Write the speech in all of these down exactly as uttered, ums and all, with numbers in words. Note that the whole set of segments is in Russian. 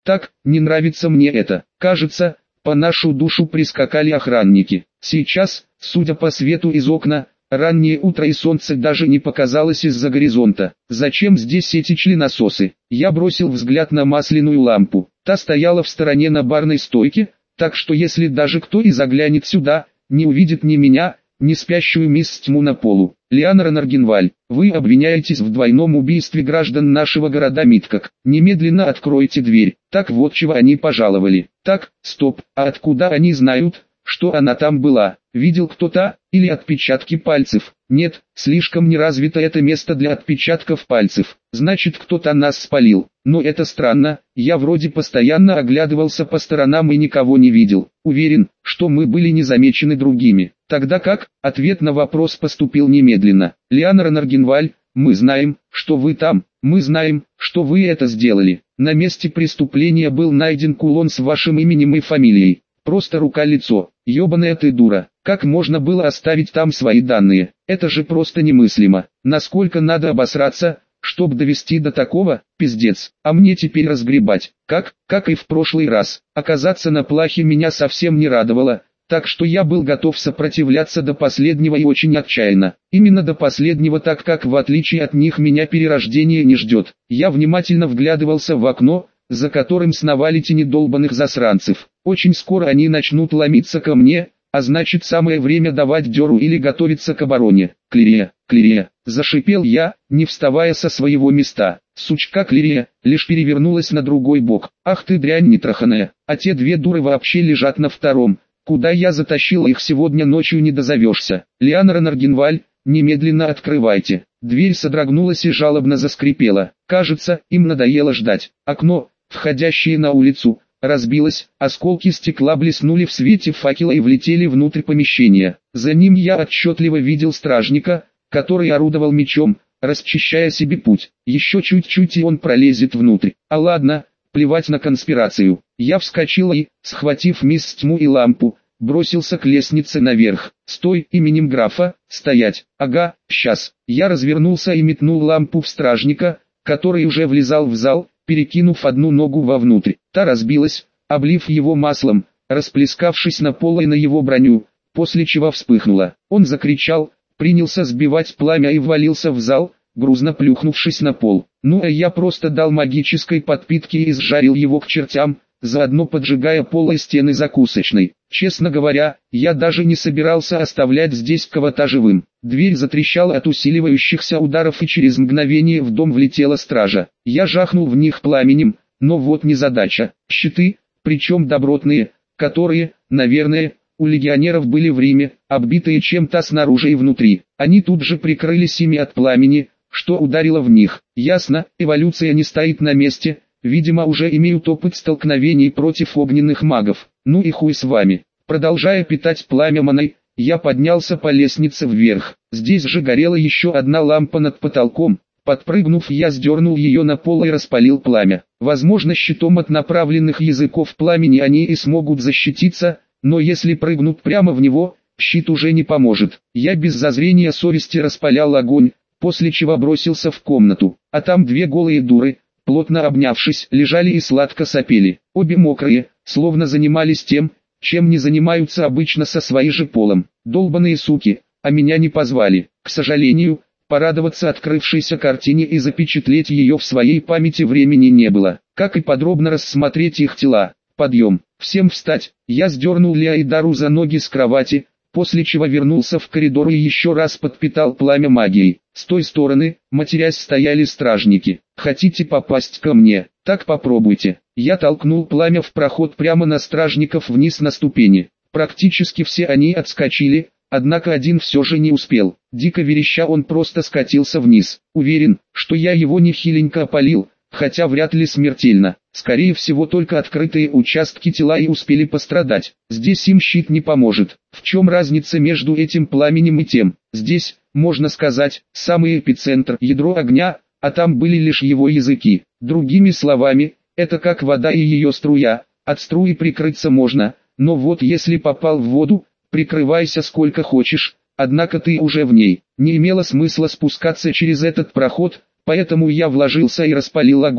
Так, не нравится мне это. Кажется, по нашу душу прискакали охранники. Сейчас, судя по свету из окна, раннее утро и солнце даже не показалось из-за горизонта. Зачем здесь эти членососы? Я бросил взгляд на масляную лампу. Та стояла в стороне на барной стойке, так что если даже кто и заглянет сюда, не увидит ни меня, ни спящую мисс Тьму на полу. Лианора Наргенваль, вы обвиняетесь в двойном убийстве граждан нашего города Миткак. Немедленно откройте дверь. Так вот чего они пожаловали. Так, стоп, а откуда они знают, что она там была? Видел кто-то, или отпечатки пальцев? Нет, слишком не развито это место для отпечатков пальцев. Значит, кто-то нас спалил. Но это странно, я вроде постоянно оглядывался по сторонам и никого не видел. Уверен, что мы были не замечены другими. Тогда как? Ответ на вопрос поступил немедленно. Лианора Наргенваль, мы знаем, что вы там. Мы знаем, что вы это сделали. На месте преступления был найден кулон с вашим именем и фамилией. Просто рука-лицо. Ёбаная ты дура. Как можно было оставить там свои данные? Это же просто немыслимо. Насколько надо обосраться, чтоб довести до такого? Пиздец. А мне теперь разгребать. Как? Как и в прошлый раз. Оказаться на плахе меня совсем не радовало, так что я был готов сопротивляться до последнего и очень отчаянно. Именно до последнего, так как в отличие от них меня перерождение не ждет. Я внимательно вглядывался в окно, за которым сновали тени долбанных засранцев. Очень скоро они начнут ломиться ко мне, а значит самое время давать дёру или готовиться к обороне. Клирия, Клирия, зашипел я, не вставая со своего места. Сучка Клирия, лишь перевернулась на другой бок. Ах ты дрянь нетраханная, а те две дуры вообще лежат на втором. Куда я затащил их сегодня ночью не дозовешься. Лианора Наргенваль, немедленно открывайте. Дверь содрогнулась и жалобно заскрипела. Кажется, им надоело ждать. Окно, входящее на улицу, разбилось, осколки стекла блеснули в свете факела и влетели внутрь помещения. За ним я отчетливо видел стражника, который орудовал мечом, расчищая себе путь. Еще чуть-чуть и он пролезет внутрь. А ладно, плевать на конспирацию. Я вскочил и, схватив мисс Тьму и лампу, бросился к лестнице наверх. «Стой, именем графа, стоять!» «Ага, сейчас!» Я развернулся и метнул лампу в стражника, который уже влезал в зал, перекинув одну ногу вовнутрь. Та разбилась, облив его маслом, расплескавшись на пол и на его броню, после чего вспыхнула. Он закричал, принялся сбивать пламя и ввалился в зал, грузно плюхнувшись на пол. Ну а я просто дал магической подпитки и сжарил его к чертям, заодно поджигая пол и стены закусочной. Честно говоря, я даже не собирался оставлять здесь кого-то живым. Дверь затрещала от усиливающихся ударов и через мгновение в дом влетела стража. Я жахнул в них пламенем, но вот незадача. Щиты, причем добротные, которые, наверное, у легионеров были в Риме, оббитые чем-то снаружи и внутри. Они тут же прикрылись ими от пламени, что ударило в них. Ясно, эволюция не стоит на месте. Видимо, уже имеют опыт столкновений против огненных магов. Ну и хуй с вами. Продолжая питать пламя маной, я поднялся по лестнице вверх. Здесь же горела еще одна лампа над потолком. Подпрыгнув, я сдернул ее на пол и распалил пламя. Возможно, щитом от направленных языков пламени они и смогут защититься, но если прыгнут прямо в него, щит уже не поможет. Я без зазрения совести распалял огонь, после чего бросился в комнату. А там две голые дуры, плотно обнявшись, лежали и сладко сопели. Обе мокрые, словно занимались тем, чем не занимаются обычно со своим же полом. Долбаные суки, а меня не позвали. К сожалению, порадоваться открывшейся картине и запечатлеть ее в своей памяти времени не было. Как и подробно рассмотреть их тела. Подъем. Всем встать. Я сдернул Лиайдару за ноги с кровати, после чего вернулся в коридор и еще раз подпитал пламя магией. С той стороны, матерясь, стояли стражники. Хотите попасть ко мне? Так попробуйте. Я толкнул пламя в проход прямо на стражников вниз на ступени. Практически все они отскочили, однако один все же не успел. Дико вереща он просто скатился вниз. Уверен, что я его нехиленько опалил, хотя вряд ли смертельно. Скорее всего, только открытые участки тела и успели пострадать. Здесь им щит не поможет. В чем разница между этим пламенем и тем? Здесь, можно сказать, самый эпицентр, ядро огня, а там были лишь его языки. Другими словами, это как вода и ее струя. От струи прикрыться можно, но вот если попал в воду, прикрывайся сколько хочешь, однако ты уже в ней. Не имело смысла спускаться через этот проход, поэтому я вложился и распалил огонь,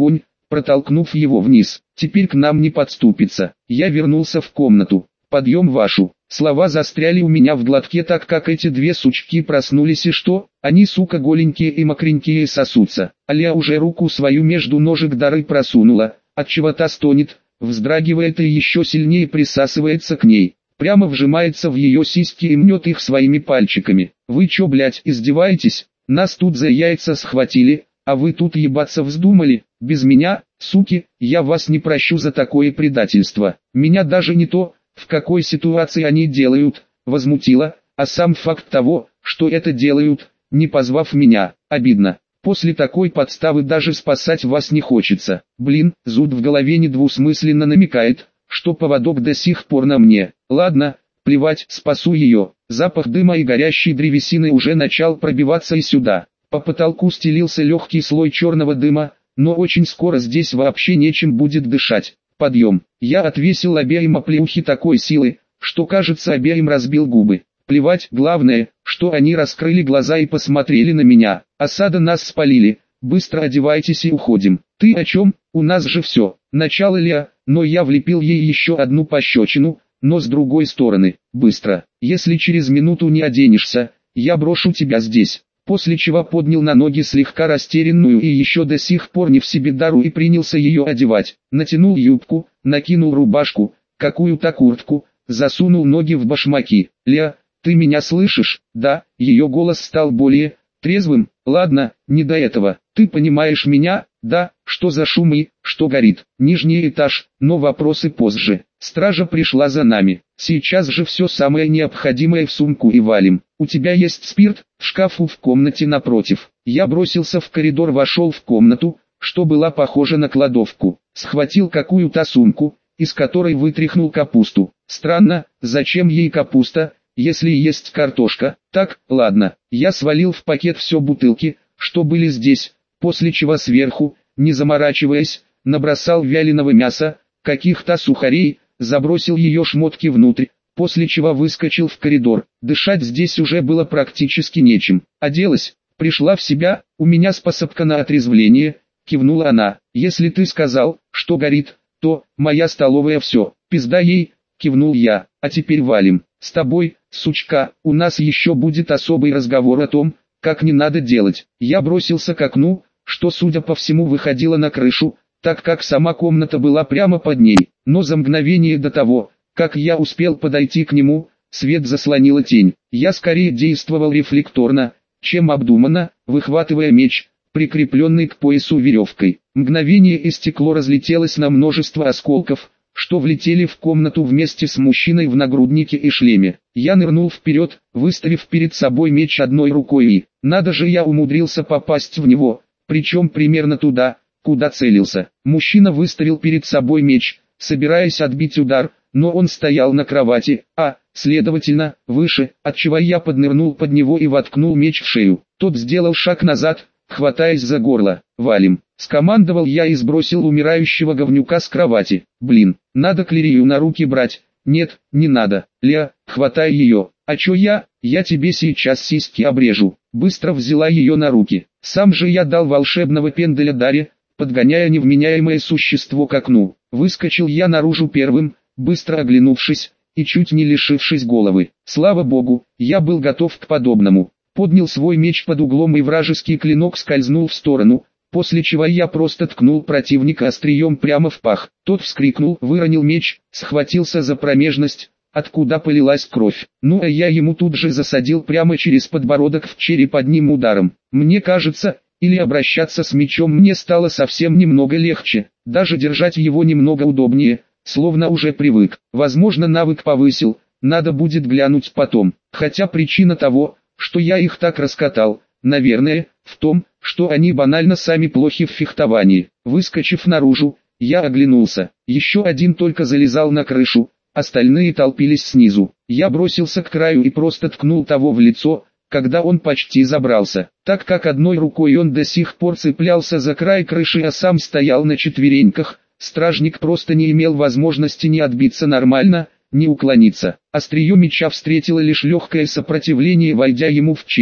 протолкнув его вниз. Теперь к нам не подступится. Я вернулся в комнату. Подъем вашу. Слова застряли у меня в глотке, так как эти две сучки проснулись, и что? Они, сука, голенькие и мокренькие, сосутся. Аля уже руку свою между ножек Дары просунула, отчего та стонет, вздрагивает и еще сильнее присасывается к ней. Прямо вжимается в ее сиськи и мнет их своими пальчиками. Вы чё, блять, издеваетесь? Нас тут за яйца схватили, а вы тут ебаться вздумали? Без меня, суки, я вас не прощу за такое предательство. Меня даже не то, в какой ситуации они делают, возмутило, а сам факт того, что это делают, не позвав меня, обидно. После такой подставы даже спасать вас не хочется. Блин, зуд в голове недвусмысленно намекает, что поводок до сих пор на мне. Ладно, плевать, спасу ее. Запах дыма и горящей древесины уже начал пробиваться и сюда. По потолку стелился легкий слой черного дыма, но очень скоро здесь вообще нечем будет дышать. Подъем. Я отвесил обеим оплеухи такой силы, что, кажется, обеим разбил губы. Плевать, главное, что они раскрыли глаза и посмотрели на меня. Осада нас спалили. Быстро одевайтесь и уходим. Ты о чем? У нас же все. Начало Леа, но я влепил ей еще одну пощечину, но с другой стороны. Быстро. Если через минуту не оденешься, я брошу тебя здесь. После чего поднял на ноги слегка растерянную и еще до сих пор не в себе Дару и принялся ее одевать. Натянул юбку, накинул рубашку, какую-то куртку, засунул ноги в башмаки. Леа, ты меня слышишь? Да, ее голос стал более трезвым. Ладно, не до этого. Ты понимаешь меня? Да, что за шумы, что горит? Нижний этаж, но вопросы позже. Стража пришла за нами. Сейчас же все самое необходимое в сумку и валим. У тебя есть спирт? В шкафу в комнате напротив. Я бросился в коридор, вошел в комнату, что была похожа на кладовку. Схватил какую-то сумку, из которой вытряхнул капусту. Странно, зачем ей капуста, если есть картошка? Так, ладно. Я свалил в пакет все бутылки, что были здесь, после чего сверху, не заморачиваясь, набросал вяленого мяса, каких-то сухарей, забросил ее шмотки внутрь, после чего выскочил в коридор. Дышать здесь уже было практически нечем. Оделась, пришла в себя, у меня способка на отрезвление, кивнула она. Если ты сказал, что горит, то, моя столовая все, пизда ей, кивнул я. А теперь валим. С тобой, сучка, у нас еще будет особый разговор о том, как не надо делать. Я бросился к окну, что, судя по всему, выходило на крышу, так как сама комната была прямо под ней. Но за мгновение до того, как я успел подойти к нему, свет заслонила тень. Я скорее действовал рефлекторно, чем обдуманно, выхватывая меч, прикрепленный к поясу веревкой. Мгновение и стекло разлетелось на множество осколков, что влетели в комнату вместе с мужчиной в нагруднике и шлеме. Я нырнул вперед, выставив перед собой меч одной рукой и, надо же, я умудрился попасть в него, причем примерно туда, куда целился. Мужчина выставил перед собой меч, собираясь отбить удар, но он стоял на кровати, а, следовательно, выше, отчего я поднырнул под него и воткнул меч в шею. Тот сделал шаг назад, хватаясь за горло. «Валим!» — скомандовал я и сбросил умирающего говнюка с кровати. «Блин, надо Клерию на руки брать». «Нет, не надо. Леа, хватай ее». «А чё я? Я тебе сейчас сиськи обрежу». Быстро взяла ее на руки. Сам же я дал волшебного пенделя Даре, подгоняя невменяемое существо к окну. Выскочил я наружу первым, быстро оглянувшись, и чуть не лишившись головы. Слава богу, я был готов к подобному. Поднял свой меч под углом, и вражеский клинок скользнул в сторону, после чего я просто ткнул противника острием прямо в пах. Тот вскрикнул, выронил меч, схватился за промежность, откуда полилась кровь. Ну а я ему тут же засадил прямо через подбородок в череп одним ударом. Мне кажется, или обращаться с мечом мне стало совсем немного легче, даже держать его немного удобнее, словно уже привык. Возможно, навык повысил, надо будет глянуть потом. Хотя причина того, что я их так раскатал, наверное, в том, что они банально сами плохи в фехтовании. Выскочив наружу, я оглянулся. Еще один только залезал на крышу, остальные толпились снизу. Я бросился к краю и просто ткнул того в лицо, когда он почти забрался. Так как одной рукой он до сих пор цеплялся за край крыши, а сам стоял на четвереньках, стражник просто не имел возможности ни отбиться нормально, ни уклониться. Острие меча встретило лишь легкое сопротивление, войдя ему в череп,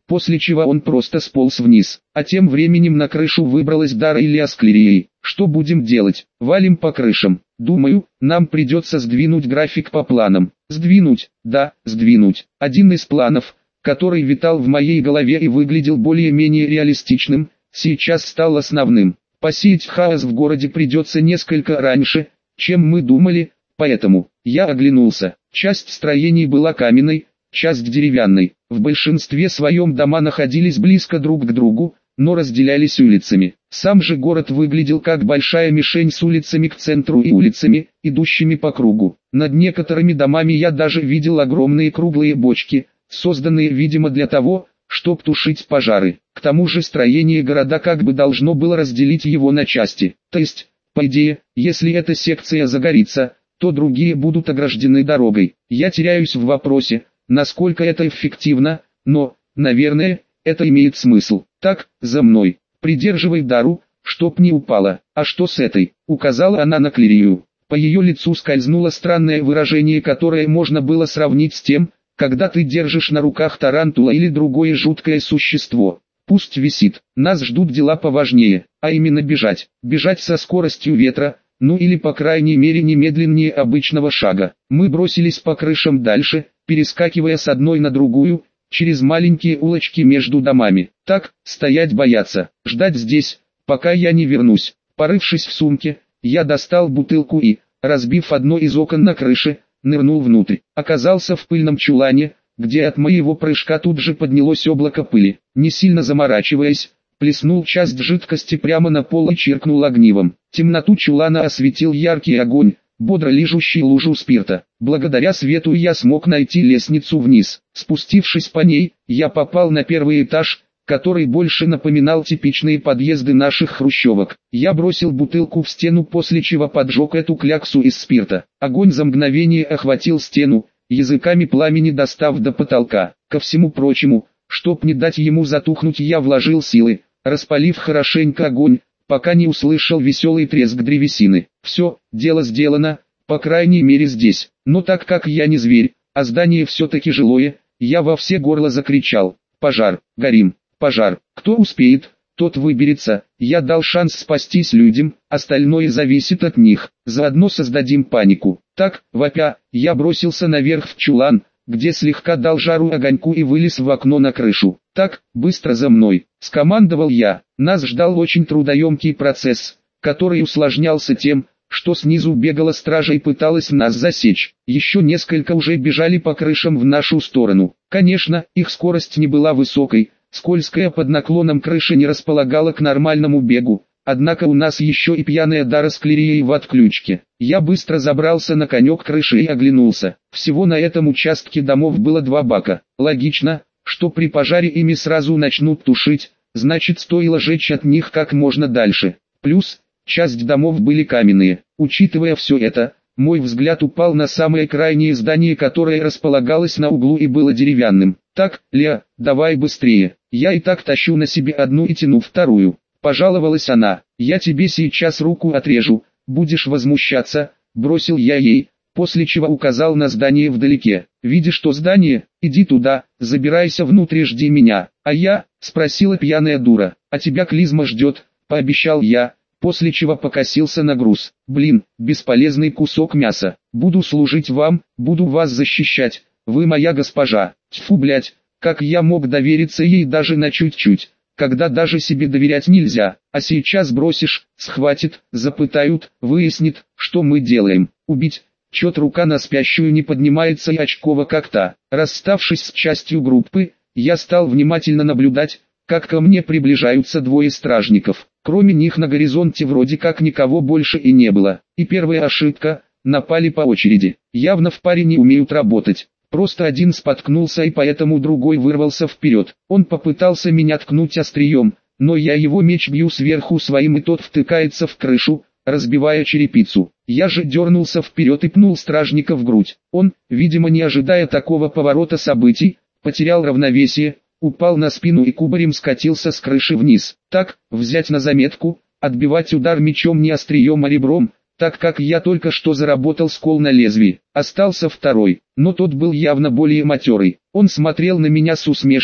после чего он просто сполз вниз. А тем временем на крышу выбралась Дара Илья с Клерией. Что будем делать? Валим по крышам. Думаю, нам придется сдвинуть график по планам. Сдвинуть? Да, сдвинуть. Один из планов, который витал в моей голове и выглядел более-менее реалистичным, сейчас стал основным. Посеять хаос в городе придется несколько раньше, чем мы думали, поэтому я оглянулся. Часть строений была каменной, часть деревянной. В большинстве своем дома находились близко друг к другу, но разделялись улицами. Сам же город выглядел как большая мишень с улицами к центру и улицами, идущими по кругу. Над некоторыми домами я даже видел огромные круглые бочки, созданные, видимо, для того, чтобы тушить пожары. К тому же строение города как бы должно было разделить его на части. То есть, по идее, если эта секция загорится, то другие будут ограждены дорогой. Я теряюсь в вопросе, насколько это эффективно, но, наверное, это имеет смысл. Так, за мной. Придерживай Дару, чтоб не упала. А что с этой? Указала она на Клерию. По ее лицу скользнуло странное выражение, которое можно было сравнить с тем, когда ты держишь на руках тарантула или другое жуткое существо. Пусть висит. Нас ждут дела поважнее, а именно бежать. Бежать со скоростью ветра, ну или по крайней мере не медленнее обычного шага. Мы бросились по крышам дальше, перескакивая с одной на другую, через маленькие улочки между домами. Так, стоять бояться, ждать здесь, пока я не вернусь. Порывшись в сумке, я достал бутылку и, разбив одно из окон на крыше, нырнул внутрь. Оказался в пыльном чулане, где от моего прыжка тут же поднялось облако пыли. Не сильно заморачиваясь, плеснул часть жидкости прямо на пол и чиркнул огнивом. Темноту чулана осветил яркий огонь, бодро лижущий лужу спирта. Благодаря свету я смог найти лестницу вниз. Спустившись по ней, я попал на первый этаж, который больше напоминал типичные подъезды наших хрущевок. Я бросил бутылку в стену, после чего поджег эту кляксу из спирта. Огонь за мгновение охватил стену, языками пламени достав до потолка. Ко всему прочему, чтоб не дать ему затухнуть, я вложил силы, распалив хорошенько огонь, пока не услышал веселый треск древесины. Все, дело сделано, по крайней мере здесь. Но так как я не зверь, а здание все-таки жилое, я во все горло закричал: «Пожар, горим! Пожар! Кто успеет, тот выберется». Я дал шанс спастись людям, остальное зависит от них. Заодно создадим панику. Так, вопя, я бросился наверх в чулан, где слегка дал жару огоньку и вылез в окно на крышу. «Так, быстро за мной», — скомандовал я. Нас ждал очень трудоемкий процесс, который усложнялся тем, что снизу бегала стража и пыталась нас засечь. Еще несколько уже бежали по крышам в нашу сторону. Конечно, их скорость не была высокой, скользкая под наклоном крыша не располагала к нормальному бегу, однако у нас еще и пьяная Дара с Клерией в отключке. Я быстро забрался на конек крыши и оглянулся. Всего на этом участке домов было два бака. Логично, что при пожаре ими сразу начнут тушить, значит стоило жечь от них как можно дальше. Плюс, часть домов были каменные. Учитывая все это, мой взгляд упал на самое крайнее здание, которое располагалось на углу и было деревянным. «Так, Леа, давай быстрее, я и так тащу на себе одну и тяну вторую», — пожаловалась она. «Я тебе сейчас руку отрежу, будешь возмущаться», — бросил я ей, после чего указал на здание вдалеке. «Видишь то здание? Иди туда, забирайся внутрь и жди меня». «А я?» — спросила пьяная дура. «А тебя клизма ждет», — пообещал я, после чего покосился на груз. «Блин, бесполезный кусок мяса. Буду служить вам, буду вас защищать, вы моя госпожа». Тьфу, блять, как я мог довериться ей даже на чуть-чуть, когда даже себе доверять нельзя. А сейчас бросишь, схватит, запытают, выяснит, что мы делаем. Убить. Чет рука на спящую не поднимается и очково как та. Расставшись с частью группы, я стал внимательно наблюдать, как ко мне приближаются двое стражников. Кроме них на горизонте вроде как никого больше и не было. И первая ошибка, напали по очереди. Явно в паре не умеют работать. Просто один споткнулся и поэтому другой вырвался вперед. Он попытался меня ткнуть острием, но я его меч бью сверху своим и тот втыкается в крышу, разбивая черепицу. Я же дернулся вперед и пнул стражника в грудь. Он, видимо не ожидая такого поворота событий, потерял равновесие, упал на спину и кубарем скатился с крыши вниз. Так, взять на заметку, отбивать удар мечом не острием, а ребром, так как я только что заработал скол на лезвии. Остался второй, но тот был явно более матерый. Он смотрел на меня с усмешкой,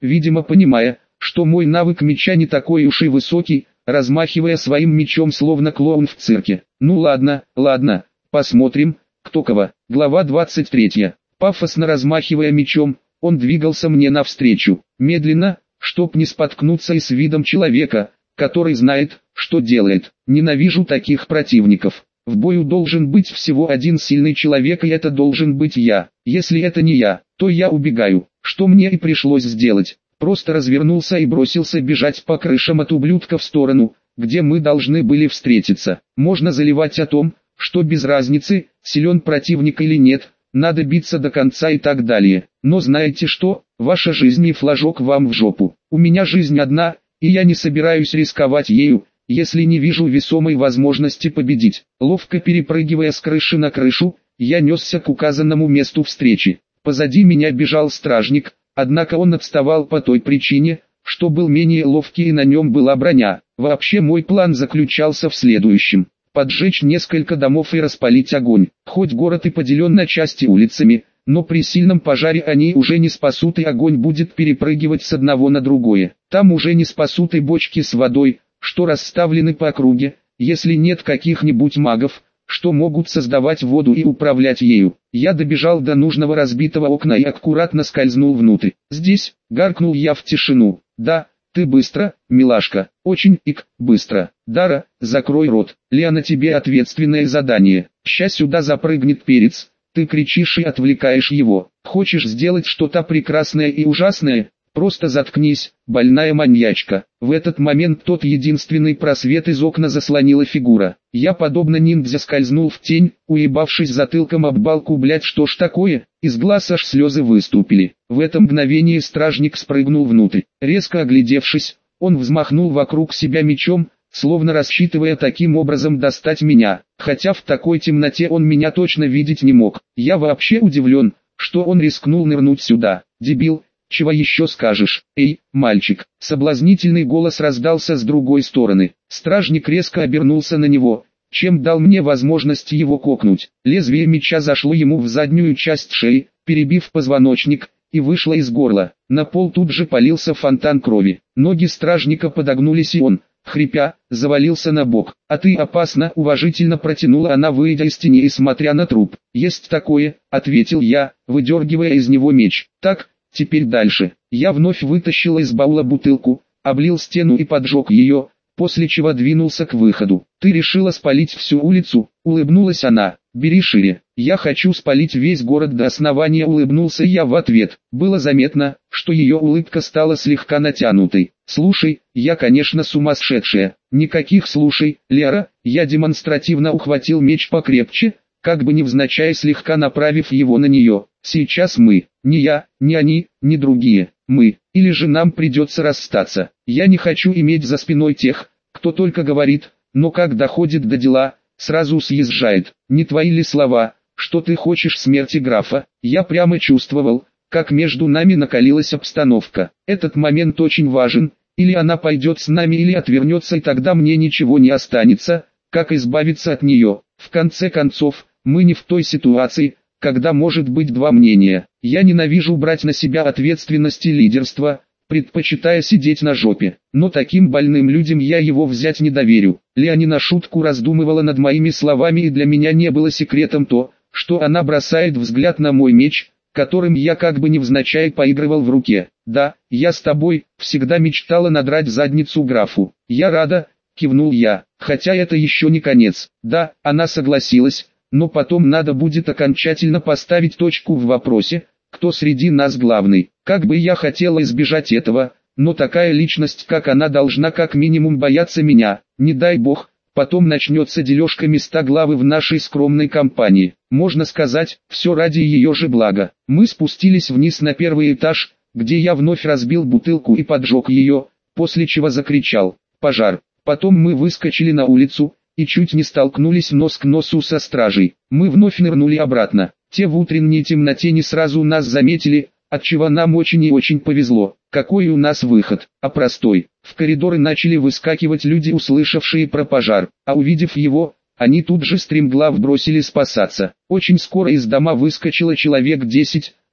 видимо понимая, что мой навык меча не такой уж и высокий, размахивая своим мечом словно клоун в цирке. Ну ладно, ладно, посмотрим, кто кого. Глава двадцать третья. Пафосно размахивая мечом, он двигался мне навстречу, медленно, чтоб не споткнуться, и с видом человека, который знает, что делает. Ненавижу таких противников. В бою должен быть всего один сильный человек, и это должен быть я. Если это не я, то я убегаю, что мне и пришлось сделать. Просто развернулся и бросился бежать по крышам от ублюдка в сторону, где мы должны были встретиться. Можно заливать о том, что без разницы, силен противник или нет, надо биться до конца и так далее. Но знаете что, ваша жизнь и флажок вам в жопу. У меня жизнь одна, и я не собираюсь рисковать ею, если не вижу весомой возможности победить. Ловко перепрыгивая с крыши на крышу, я несся к указанному месту встречи. Позади меня бежал стражник, однако он отставал по той причине, что был менее ловкий и на нем была броня. Вообще мой план заключался в следующем: поджечь несколько домов и распалить огонь. Хоть город и поделен на части улицами, но при сильном пожаре они уже не спасут, и огонь будет перепрыгивать с одного на другое. Там уже не спасут и бочки с водой, что расставлены по округе, если нет каких-нибудь магов, что могут создавать воду и управлять ею. Я добежал до нужного разбитого окна и аккуратно скользнул внутрь. Здесь, гаркнул я в тишину. Да, ты быстро, милашка, очень ик, быстро. Дара, закрой рот, Лиана, тебе ответственное задание. Ща сюда запрыгнет перец, ты кричишь и отвлекаешь его. Хочешь сделать что-то прекрасное и ужасное? Просто заткнись, больная маньячка. В этот момент тот единственный просвет из окна заслонила фигура. Я подобно ниндзя скользнул в тень, уебавшись затылком об балку. Блять, что ж такое? Из глаз аж слезы выступили. В это мгновение стражник спрыгнул внутрь. Резко оглядевшись, он взмахнул вокруг себя мечом, словно рассчитывая таким образом достать меня. Хотя в такой темноте он меня точно видеть не мог. Я вообще удивлен, что он рискнул нырнуть сюда. Дебил. Чего еще скажешь? Эй, мальчик! Соблазнительный голос раздался с другой стороны. Стражник резко обернулся на него, чем дал мне возможность его кокнуть. Лезвие меча зашло ему в заднюю часть шеи, перебив позвоночник, и вышло из горла. На пол тут же полился фонтан крови. Ноги стражника подогнулись, и он, хрипя, завалился на бок. «А ты опасно!» — уважительно протянула она, выйдя из тени и смотря на труп. «Есть такое», — ответил я, выдергивая из него меч. «Так, теперь дальше». Я вновь вытащил из баула бутылку, облил стену и поджег ее, после чего двинулся к выходу. «Ты решила спалить всю улицу?» — улыбнулась она. «Бери шире. Я хочу спалить весь город до основания», — улыбнулся я в ответ. Было заметно, что ее улыбка стала слегка натянутой. «Слушай, я, конечно, сумасшедшая». «Никаких слушай, Лера», — я демонстративно ухватил меч покрепче, как бы невзначай слегка направив его на нее. «Сейчас мы, не я, не они, не другие, мы, или же нам придется расстаться. Я не хочу иметь за спиной тех, кто только говорит, но как доходит до дела, сразу съезжает. Не твои ли слова, что ты хочешь смерти графа?» Я прямо чувствовал, как между нами накалилась обстановка. Этот момент очень важен, или она пойдет с нами, или отвернется, и тогда мне ничего не останется, как избавиться от нее. В конце концов, мы не в той ситуации, когда может быть два мнения. Я ненавижу брать на себя ответственность и лидерство, предпочитая сидеть на жопе. Но таким больным людям я его взять не доверю. Леони на шутку раздумывала над моими словами, и для меня не было секретом то, что она бросает взгляд на мой меч, которым я как бы невзначай поигрывал в руке. «Да, я с тобой», всегда мечтала надрать задницу графу. «Я рада», кивнул я, хотя это еще не конец. «Да», она согласилась. Но потом надо будет окончательно поставить точку в вопросе, кто среди нас главный. Как бы я хотела избежать этого, но такая личность, как она, должна как минимум бояться меня. Не дай бог, потом начнется дележка места главы в нашей скромной компании. Можно сказать, все ради ее же блага. Мы спустились вниз на первый этаж, где я вновь разбил бутылку и поджег ее, после чего закричал «Пожар!». Потом мы выскочили на улицу и чуть не столкнулись нос к носу со стражей. Мы вновь нырнули обратно. Те в утренней темноте не сразу нас заметили, отчего нам очень и очень повезло. Какой у нас выход? А простой. В коридоры начали выскакивать люди, услышавшие про пожар, а увидев его, они тут же стремглав бросили спасаться. Очень скоро из дома выскочило человек десять,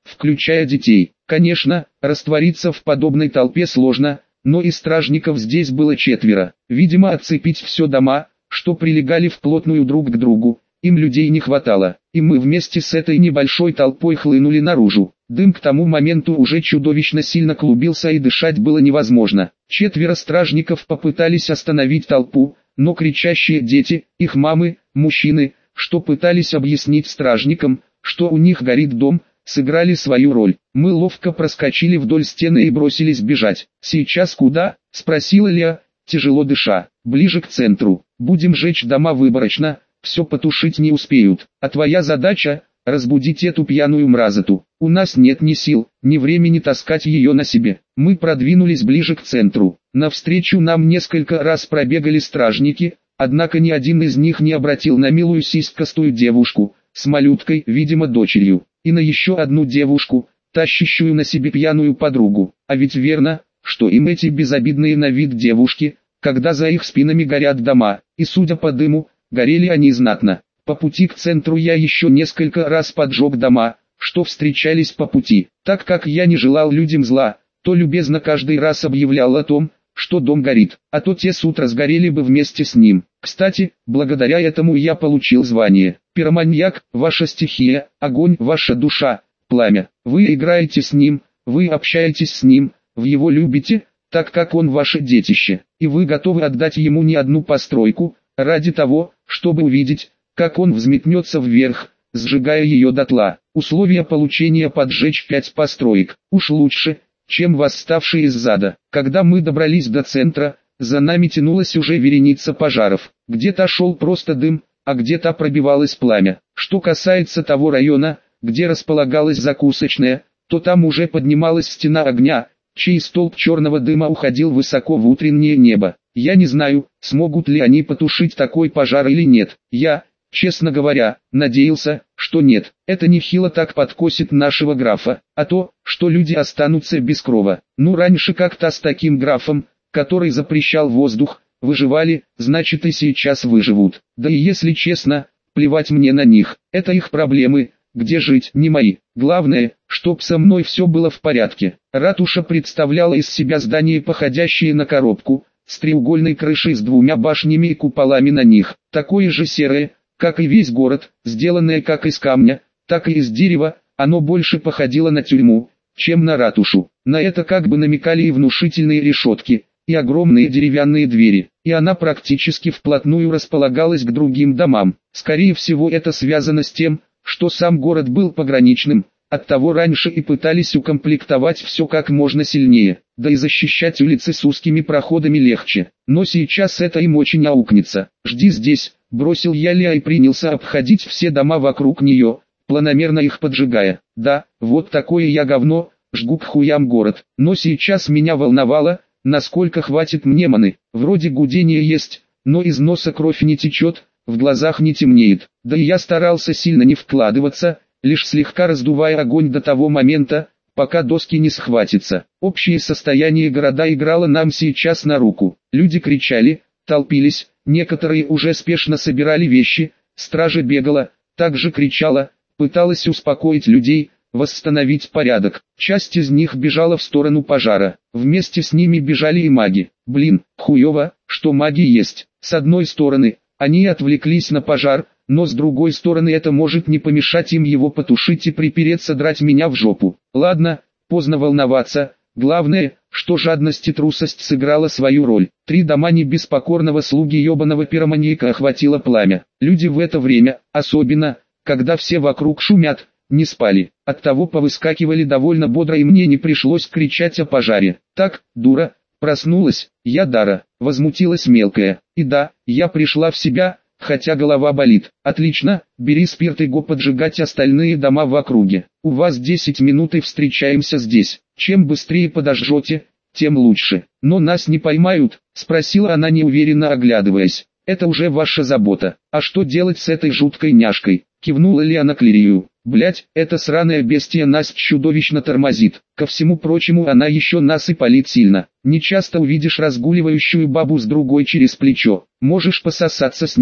включая детей. Конечно, раствориться в подобной толпе сложно, но и стражников здесь было четверо. Видимо, оцепить все дома, что прилегали вплотную друг к другу, им людей не хватало, и мы вместе с этой небольшой толпой хлынули наружу. Дым к тому моменту уже чудовищно сильно клубился и дышать было невозможно. Четверо стражников попытались остановить толпу, но кричащие дети, их мамы, мужчины, что пытались объяснить стражникам, что у них горит дом, сыграли свою роль. Мы ловко проскочили вдоль стены и бросились бежать. «Сейчас куда?» – спросила Леа, тяжело дыша. «Ближе к центру. Будем жечь дома выборочно, все потушить не успеют. А твоя задача – разбудить эту пьяную мразоту. У нас нет ни сил, ни времени таскать ее на себе». Мы продвинулись ближе к центру. Навстречу нам несколько раз пробегали стражники, однако ни один из них не обратил на милую сиськастую девушку, с малюткой, видимо дочерью, и на еще одну девушку, тащащую на себе пьяную подругу. А ведь верно, что им эти безобидные на вид девушки, когда за их спинами горят дома, и судя по дыму, горели они знатно. По пути к центру я еще несколько раз поджег дома, что встречались по пути. Так как я не желал людям зла, то любезно каждый раз объявлял о том, что дом горит, а то те с утра сгорели бы вместе с ним. Кстати, благодаря этому я получил звание. Пироманьяк, ваша стихия, огонь, ваша душа, пламя. Вы играете с ним, вы общаетесь с ним, вы его любите, так как он ваше детище, и вы готовы отдать ему не одну постройку, ради того, чтобы увидеть, как он взметнется вверх, сжигая ее дотла. Условия получения: поджечь пять построек. Уж лучше, чем восставшие из зада. Когда мы добрались до центра, за нами тянулась уже вереница пожаров. Где-то шел просто дым, а где-то пробивалось пламя. Что касается того района, где располагалась закусочная, то там уже поднималась стена огня, чей столб черного дыма уходил высоко в утреннее небо. Я не знаю, смогут ли они потушить такой пожар или нет. Я, честно говоря, надеялся, что нет. Это нехило так подкосит нашего графа, а то, что люди останутся без крова. Ну, раньше как-то с таким графом, который запрещал воздух, выживали, значит и сейчас выживут. Да и если честно, плевать мне на них, это их проблемы, где жить, не мои. Главное, чтоб со мной все было в порядке. Ратуша представляла из себя здание, походящее на коробку, с треугольной крышей с двумя башнями и куполами на них, такое же серое, как и весь город, сделанное как из камня, так и из дерева. Оно больше походило на тюрьму, чем на ратушу. На это как бы намекали и внушительные решетки, и огромные деревянные двери, и она практически вплотную располагалась к другим домам. Скорее всего, это связано с тем, что сам город был пограничным, оттого раньше и пытались укомплектовать все как можно сильнее, да и защищать улицы с узкими проходами легче. Но сейчас это им очень аукнется. «Жди здесь», — бросил я Леа и принялся обходить все дома вокруг нее, планомерно их поджигая. Да, вот такое я говно, жгу к хуям город. Но сейчас меня волновало, насколько хватит мне маны. Вроде гудение есть, но из носа кровь не течет, в глазах не темнеет. Да и я старался сильно не вкладываться, лишь слегка раздувая огонь до того момента, пока доски не схватятся. Общее состояние города играло нам сейчас на руку. Люди кричали, толпились, некоторые уже спешно собирали вещи, стража бегала, также кричала, пыталась успокоить людей, восстановить порядок. Часть из них бежала в сторону пожара. Вместе с ними бежали и маги. Блин, хуево, что маги есть. С одной стороны, они отвлеклись на пожар, но с другой стороны это может не помешать им его потушить и припереться драть меня в жопу. Ладно, поздно волноваться, главное, что жадность и трусость сыграла свою роль. Три дома не без покорного слуги ебаного пироманьяка охватило пламя. Люди в это время, особенно, когда все вокруг шумят, не спали. Оттого повыскакивали довольно бодро, и мне не пришлось кричать о пожаре. Так, дура, проснулась, я Дара, возмутилась мелкая. И да, я пришла в себя, хотя голова болит. Отлично, бери спирт и го поджигать остальные дома в округе. У вас десять минут и встречаемся здесь. Чем быстрее подожжете, тем лучше. Но нас не поймают, спросила она неуверенно оглядываясь. Это уже ваша забота. А что делать с этой жуткой няшкой? Кивнула Лиана к Лирию. Блять, эта сраная бестия нас чудовищно тормозит. Ко всему прочему, она еще нас и палит сильно. Не часто увидишь разгуливающую бабу с другой через плечо. Можешь пососаться с ней,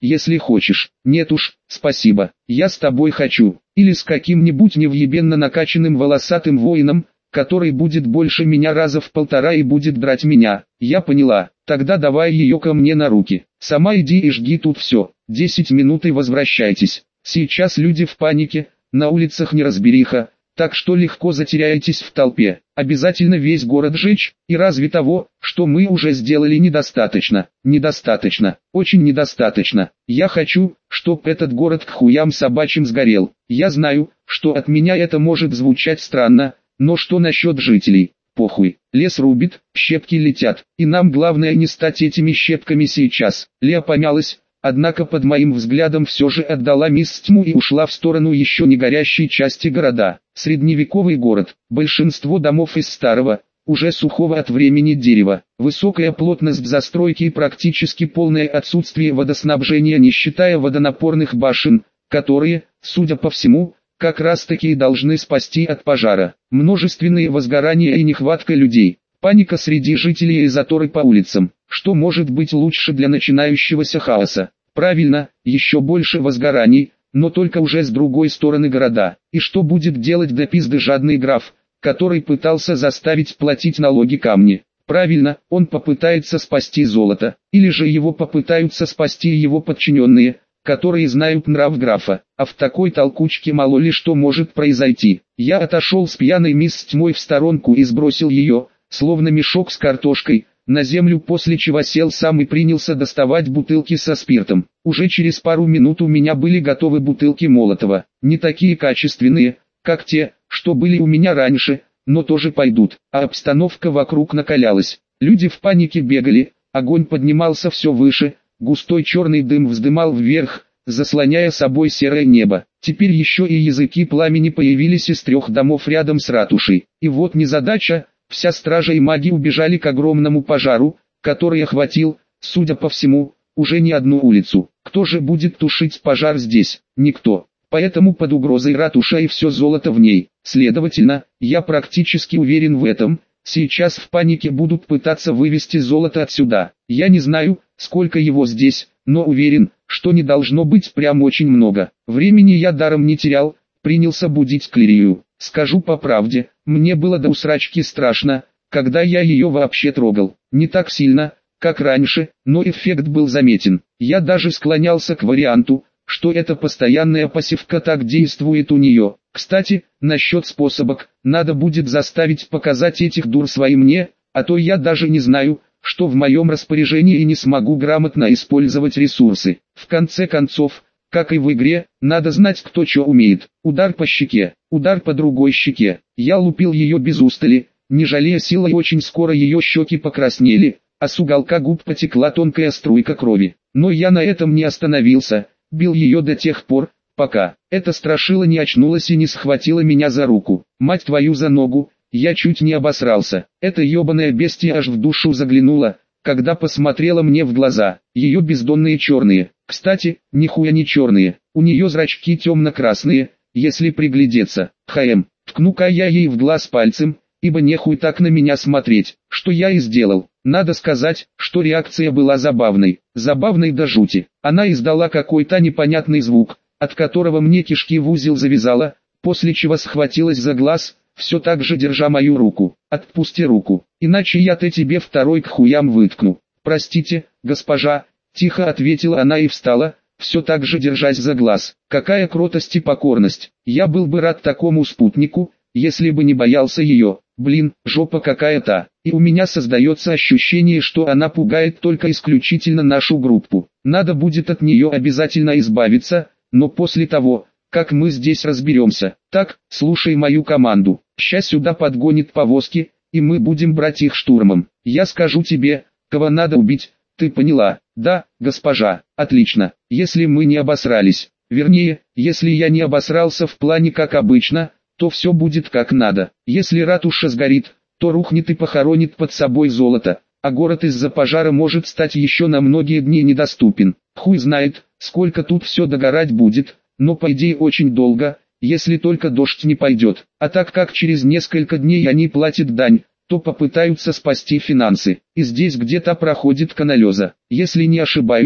если хочешь. Нет уж, спасибо, я с тобой хочу. Или с каким-нибудь невъебенно накачанным волосатым воином, который будет больше меня раза в полтора и будет драть меня. Я поняла, тогда давай ее ко мне на руки. Сама иди и жги тут все. Десять минут и возвращайтесь. Сейчас люди в панике, на улицах неразбериха, так что легко затеряетесь в толпе. Обязательно весь город жечь, и разве того, что мы уже сделали, недостаточно? Недостаточно, очень недостаточно. Я хочу, чтоб этот город к хуям собачьим сгорел. Я знаю, что от меня это может звучать странно, но что насчет жителей? Похуй, лес рубит, щепки летят, и нам главное не стать этими щепками сейчас. Леа помялась, однако под моим взглядом все же отдала мисс тьму и ушла в сторону еще не горящей части города. Средневековый город, большинство домов из старого, уже сухого от времени дерева, высокая плотность застройки и практически полное отсутствие водоснабжения, не считая водонапорных башен, которые, судя по всему, как раз таки и должны спасти от пожара. Множественные возгорания и нехватка людей, паника среди жителей и заторы по улицам. Что может быть лучше для начинающегося хаоса? Правильно, еще больше возгораний, но только уже с другой стороны города. И что будет делать до пизды жадный граф, который пытался заставить платить налоги камни? Правильно, он попытается спасти золото, или же его попытаются спасти его подчиненные, которые знают нрав графа, а в такой толкучке мало ли что может произойти. Я отошел с пьяной мисс тьмой в сторонку и сбросил ее, словно мешок с картошкой, на землю, после чего сел сам и принялся доставать бутылки со спиртом. Уже через пару минут у меня были готовы бутылки Молотова, не такие качественные, как те, что были у меня раньше, но тоже пойдут, а обстановка вокруг накалялась. Люди в панике бегали, огонь поднимался все выше, густой черный дым вздымал вверх, заслоняя собой серое небо. Теперь еще и языки пламени появились из трех домов рядом с ратушей. И вот незадача, вся стража и маги убежали к огромному пожару, который охватил, судя по всему, уже не одну улицу. Кто же будет тушить пожар здесь? Никто. Поэтому под угрозой ратуша и все золото в ней. Следовательно, я практически уверен в этом. Сейчас в панике будут пытаться вывести золото отсюда. Я не знаю, сколько его здесь, но уверен, что не должно быть прям очень много. Времени я даром не терял, принялся будить Клирию. Скажу по правде, мне было до усрачки страшно, когда я ее вообще трогал. Не так сильно, как раньше, но эффект был заметен. Я даже склонялся к варианту, что эта постоянная пассивка так действует у нее. Кстати, насчет способок, надо будет заставить показать этих дур своим мне, а то я даже не знаю, что в моем распоряжении, и не смогу грамотно использовать ресурсы. В конце концов, как и в игре, надо знать, кто что умеет. Удар по щеке, удар по другой щеке. Я лупил ее без устали, не жалея сил, и очень скоро ее щеки покраснели, а с уголка губ потекла тонкая струйка крови. Но я на этом не остановился, бил ее до тех пор, пока эта страшила не очнулась и не схватила меня за руку. Мать твою за ногу, я чуть не обосрался. Эта ебаная бестия аж в душу заглянула, когда посмотрела мне в глаза. Ее бездонные черные, кстати, нихуя не черные, у нее зрачки темно-красные, если приглядеться. Хм, ткну-ка я ей в глаз пальцем, ибо нехуй так на меня смотреть, что я и сделал. Надо сказать, что реакция была забавной, забавной до жути. Она издала какой-то непонятный звук, от которого мне кишки в узел завязала, после чего схватилась за глаз, все так же держа мою руку. Отпусти руку, иначе я-то тебе второй к хуям выткну. Простите, госпожа, тихо ответила она и встала, все так же держась за глаз. Какая кротость и покорность. Я был бы рад такому спутнику, если бы не боялся ее. Блин, жопа какая-то. И у меня создается ощущение, что она пугает только исключительно нашу группу. Надо будет от нее обязательно избавиться, но после того, как мы здесь разберемся. Так, слушай мою команду. Ща сюда подгонит повозки, и мы будем брать их штурмом. Я скажу тебе, кого надо убить, ты поняла? Да, госпожа, отлично. Если мы не обосрались, вернее, если я не обосрался в плане как обычно, то все будет как надо. Если ратуша сгорит, то рухнет и похоронит под собой золото, а город из-за пожара может стать еще на многие дни недоступен. Хуй знает, сколько тут все догорать будет, но по идее очень долго, если только дождь не пойдет. А так как через несколько дней они платят дань, то попытаются спасти финансы. И здесь где-то проходит каналеза. Если не ошибаюсь,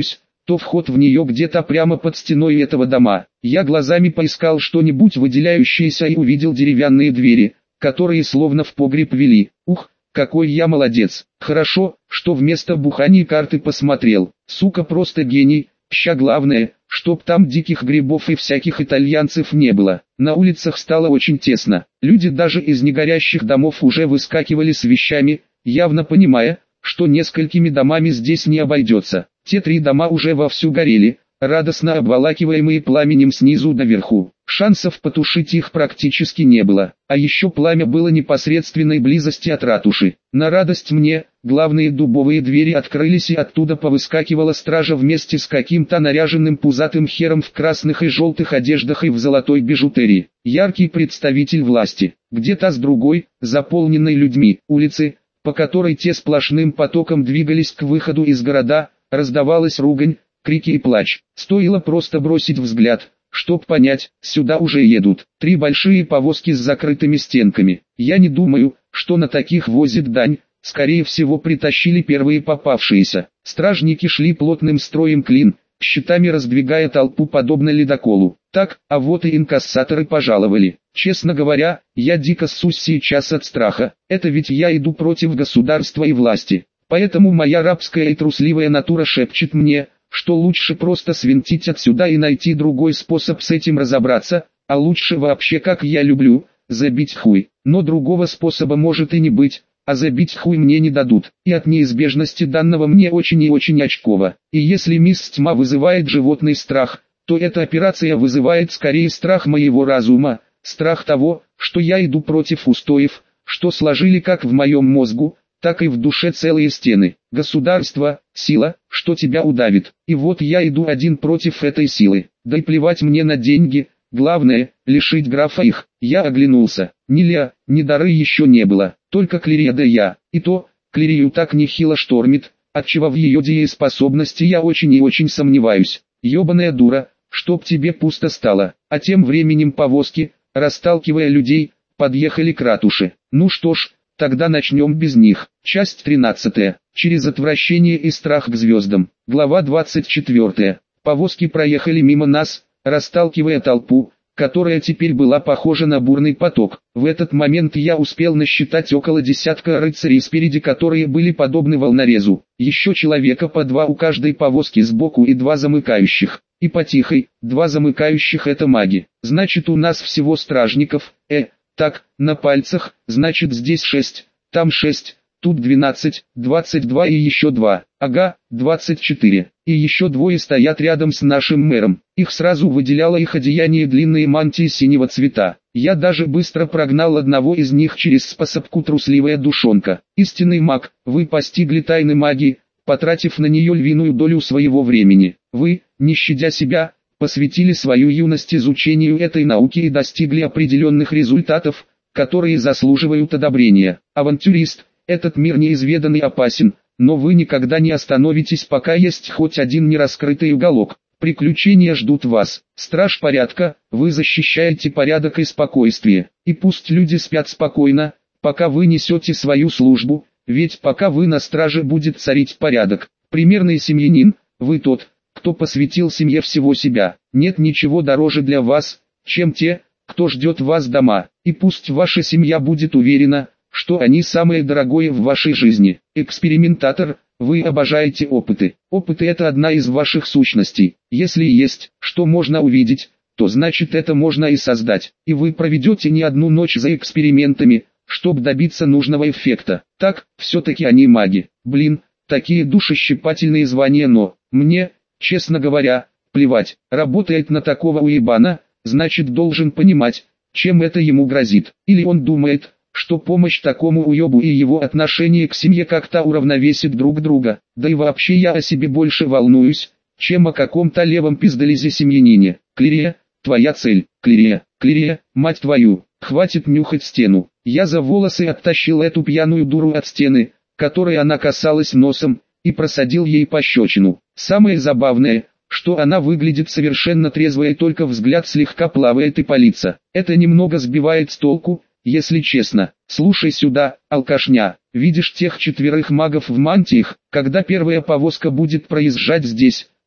то вход в нее где-то прямо под стеной этого дома. Я глазами поискал что-нибудь выделяющееся и увидел деревянные двери, которые словно в погреб вели. Ух, какой я молодец. Хорошо, что вместо бухания карты посмотрел. Сука, просто гений. Ща главное, чтоб там диких грибов и всяких итальянцев не было. На улицах стало очень тесно. Люди даже из негорящих домов уже выскакивали с вещами, явно понимая, что несколькими домами здесь не обойдется. Те три дома уже вовсю горели, радостно обволакиваемые пламенем снизу до верху. Шансов потушить их практически не было, а еще пламя было непосредственной близости от ратуши. На радость мне, главные дубовые двери открылись и оттуда повыскакивала стража вместе с каким-то наряженным пузатым хером в красных и желтых одеждах и в золотой бижутерии. Яркий представитель власти. Где-то с другой, заполненной людьми, улицы, по которой те сплошным потоком двигались к выходу из города, раздавалась ругань, крики и плач. Стоило просто бросить взгляд, чтоб понять, сюда уже едут. Три большие повозки с закрытыми стенками. Я не думаю, что на таких возит дань, скорее всего притащили первые попавшиеся. Стражники шли плотным строем клин, щитами раздвигая толпу подобно ледоколу. Так, а вот и инкассаторы пожаловали. Честно говоря, я дико ссусь сейчас от страха. Это ведь я иду против государства и власти. Поэтому моя рабская и трусливая натура шепчет мне, что лучше просто свинтить отсюда и найти другой способ с этим разобраться, а лучше вообще, как я люблю, забить хуй. Но другого способа может и не быть, а забить хуй мне не дадут. И от неизбежности данного мне очень и очень очково. И если мисс Тьма вызывает животный страх, то эта операция вызывает скорее страх моего разума, страх того, что я иду против устоев, что сложили как в моем мозгу, так и в душе целые стены. Государство, сила, что тебя удавит. И вот я иду один против этой силы. Да и плевать мне на деньги, главное, лишить графа их. Я оглянулся. Ни ля, ни дары еще не было, только Клирия да я. И то, Клирию так нехило штормит, отчего в ее дееспособности я очень и очень сомневаюсь. Ёбаная дура, чтоб тебе пусто стало. А тем временем повозки, расталкивая людей, подъехали к ратуше. Ну что ж, тогда начнем без них. Часть тринадцатая. Через отвращение и страх к звездам. Глава двадцать четвёртая. Повозки проехали мимо нас, расталкивая толпу, которая теперь была похожа на бурный поток. В этот момент я успел насчитать около десятка рыцарей спереди, которые были подобны волнорезу. Еще человека по два у каждой повозки сбоку и два замыкающих. И по тихой, два замыкающих это маги. Значит, у нас всего стражников, э, так, на пальцах, значит здесь шесть, там шесть, тут двенадцать, двадцать два и еще два, ага, двадцать четыре. И еще двое стоят рядом с нашим мэром. Их сразу выделяло их одеяние, длинные мантии синего цвета. Я даже быстро прогнал одного из них через способку трусливая душонка. Истинный маг, вы постигли тайны магии, потратив на нее львиную долю своего времени. Вы, не щадя себя, посвятили свою юность изучению этой науки и достигли определенных результатов, которые заслуживают одобрения. Авантюрист, этот мир неизведан и опасен, но вы никогда не остановитесь, пока есть хоть один нераскрытый уголок. Приключения ждут вас. Страж порядка, вы защищаете порядок и спокойствие. И пусть люди спят спокойно, пока вы несете свою службу, ведь пока вы на страже будет царить порядок. Примерный семьянин, вы тот, кто посвятил семье всего себя. Нет ничего дороже для вас, чем те, кто ждет вас дома. И пусть ваша семья будет уверена, что они самое дорогое в вашей жизни. Экспериментатор, вы обожаете опыты. Опыты — это одна из ваших сущностей. Если есть, что можно увидеть, то значит это можно и создать. И вы проведете не одну ночь за экспериментами, чтобы добиться нужного эффекта. Так, все-таки они маги. Блин, такие душещипательные звания, но мне, честно говоря, плевать. Работает на такого уебана, значит должен понимать, чем это ему грозит. Или он думает, что помощь такому уебу и его отношение к семье как-то уравновесит друг друга. Да и вообще я о себе больше волнуюсь, чем о каком-то левом пиздолизе семьянине. Клирия, твоя цель. Клирия, Клирия, мать твою, хватит нюхать стену. Я за волосы оттащил эту пьяную дуру от стены, которой она касалась носом, и просадил ей пощечину. Самое забавное, что она выглядит совершенно трезвой, и только взгляд слегка плавает и палится. Это немного сбивает с толку, если честно. Слушай сюда, алкашня, видишь тех четверых магов в мантиях? Когда первая повозка будет проезжать здесь,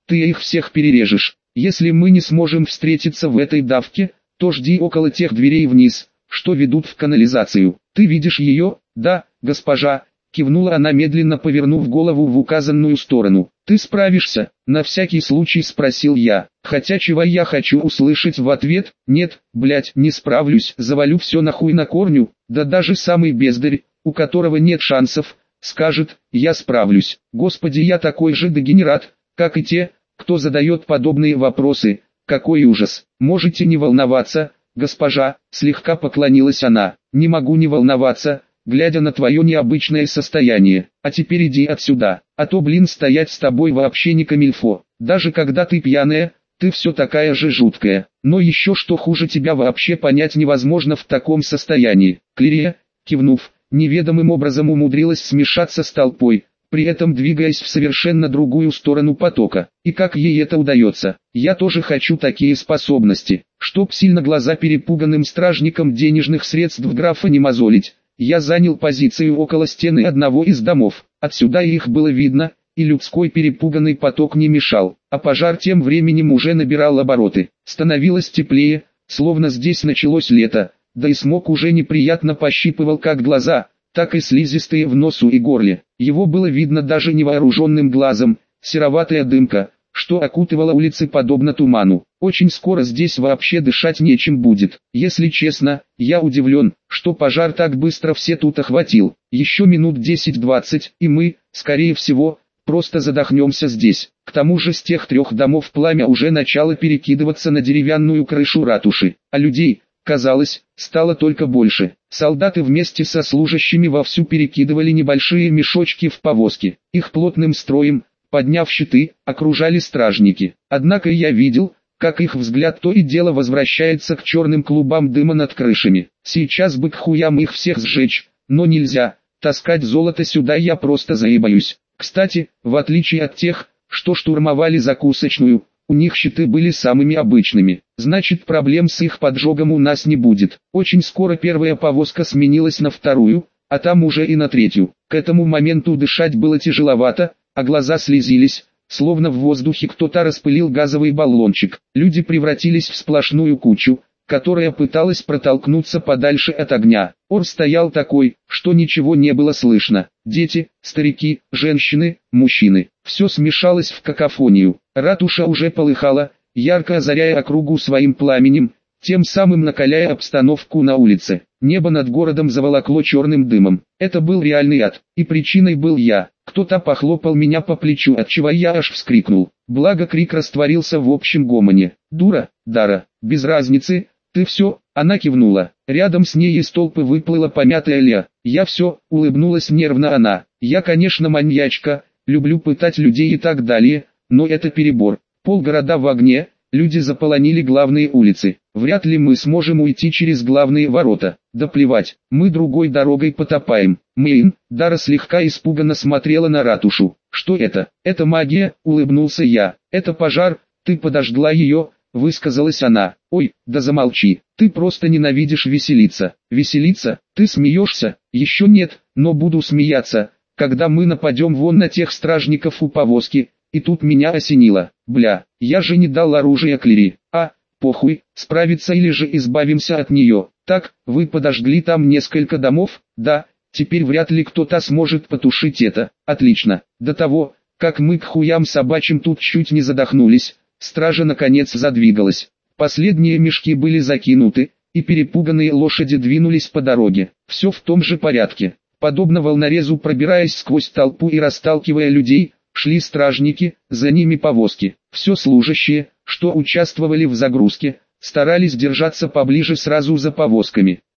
ты их всех перережешь. Если мы не сможем встретиться в этой давке, то жди около тех дверей вниз, что ведут в канализацию. Ты видишь ее? Да, госпожа, кивнула она, медленно повернув голову в указанную сторону. Ты справишься? На всякий случай спросил я. Хотя чего я хочу услышать в ответ? Нет, блять, не справлюсь, завалю все нахуй на корню. Да даже самый бездарь, у которого нет шансов, скажет: я справлюсь. Господи, я такой же дегенерат, как и те, кто задает подобные вопросы. Какой ужас. Можете не волноваться, госпожа, слегка поклонилась она. Не могу не волноваться, глядя на твое необычное состояние. А теперь иди отсюда, а то, блин, стоять с тобой вообще не камильфо. Даже когда ты пьяная, ты все такая же жуткая. Но еще что хуже, тебя вообще понять невозможно в таком состоянии. Клирия, кивнув, неведомым образом умудрилась смешаться с толпой, при этом двигаясь в совершенно другую сторону потока. И как ей это удается? Я тоже хочу такие способности, чтоб сильно глаза перепуганным стражникам денежных средств графа не мозолить. Я занял позицию около стены одного из домов, отсюда их было видно, и людской перепуганный поток не мешал, а пожар тем временем уже набирал обороты. Становилось теплее, словно здесь началось лето, да и смог уже неприятно пощипывал как глаза, так и слизистые в носу и горле. Его было видно даже невооруженным глазом, сероватая дымка, что окутывала улицы подобно туману. Очень скоро здесь вообще дышать нечем будет. Если честно, я удивлен, что пожар так быстро все тут охватил. Еще минут десять-двадцать, и мы, скорее всего, просто задохнемся здесь. К тому же с тех трех домов пламя уже начало перекидываться на деревянную крышу ратуши, а людей, казалось, стало только больше. Солдаты вместе со служащими вовсю перекидывали небольшие мешочки в повозки. Их плотным строем, подняв щиты, окружали стражники. Однако я видел, как их взгляд то и дело возвращается к черным клубам дыма над крышами. Сейчас бы к хуям их всех сжечь, но нельзя. Таскать золото сюда я просто заебаюсь. Кстати, в отличие от тех, что штурмовали закусочную, у них щиты были самыми обычными. Значит, проблем с их поджогом у нас не будет. Очень скоро первая повозка сменилась на вторую, а там уже и на третью. К этому моменту дышать было тяжеловато, а глаза слезились, словно в воздухе кто-то распылил газовый баллончик. Люди превратились в сплошную кучу, которая пыталась протолкнуться подальше от огня. Ор стоял такой, что ничего не было слышно. Дети, старики, женщины, мужчины. Все смешалось в какофонию. Ратуша уже полыхала, ярко озаряя округу своим пламенем, тем самым накаляя обстановку на улице. Небо над городом заволокло черным дымом. Это был реальный ад, и причиной был я. Кто-то похлопал меня по плечу, отчего я аж вскрикнул. Благо крик растворился в общем гомоне. «Дура, Дара, без разницы, ты все», она кивнула. Рядом с ней из толпы выплыла помятая Ля. «Я все», улыбнулась нервно она. «Я, конечно, маньячка, люблю пытать людей и так далее, но это перебор. Полгорода в огне, люди заполонили главные улицы. Вряд ли мы сможем уйти через главные ворота. Да плевать, мы другой дорогой потопаем». Мэйн, Дара слегка испуганно смотрела на ратушу. «Что это?» «Это магия», улыбнулся я. «Это пожар, ты подожгла ее», высказалась она. «Ой, да замолчи, ты просто ненавидишь веселиться». «Веселиться? Ты смеешься?» «Еще нет, но буду смеяться, когда мы нападем вон на тех стражников у повозки». И тут меня осенило. Бля, я же не дал оружие Клири. А, похуй, справиться или же избавимся от нее. Так, вы подожгли там несколько домов? Да, теперь вряд ли кто-то сможет потушить это. Отлично. До того, как мы к хуям собачьим тут чуть не задохнулись, стража наконец задвигалась. Последние мешки были закинуты, и перепуганные лошади двинулись по дороге. Все в том же порядке. Подобно волнорезу, пробираясь сквозь толпу и расталкивая людей, шли стражники, за ними повозки. Все служащие, что участвовали в загрузке, старались держаться поближе сразу за повозками.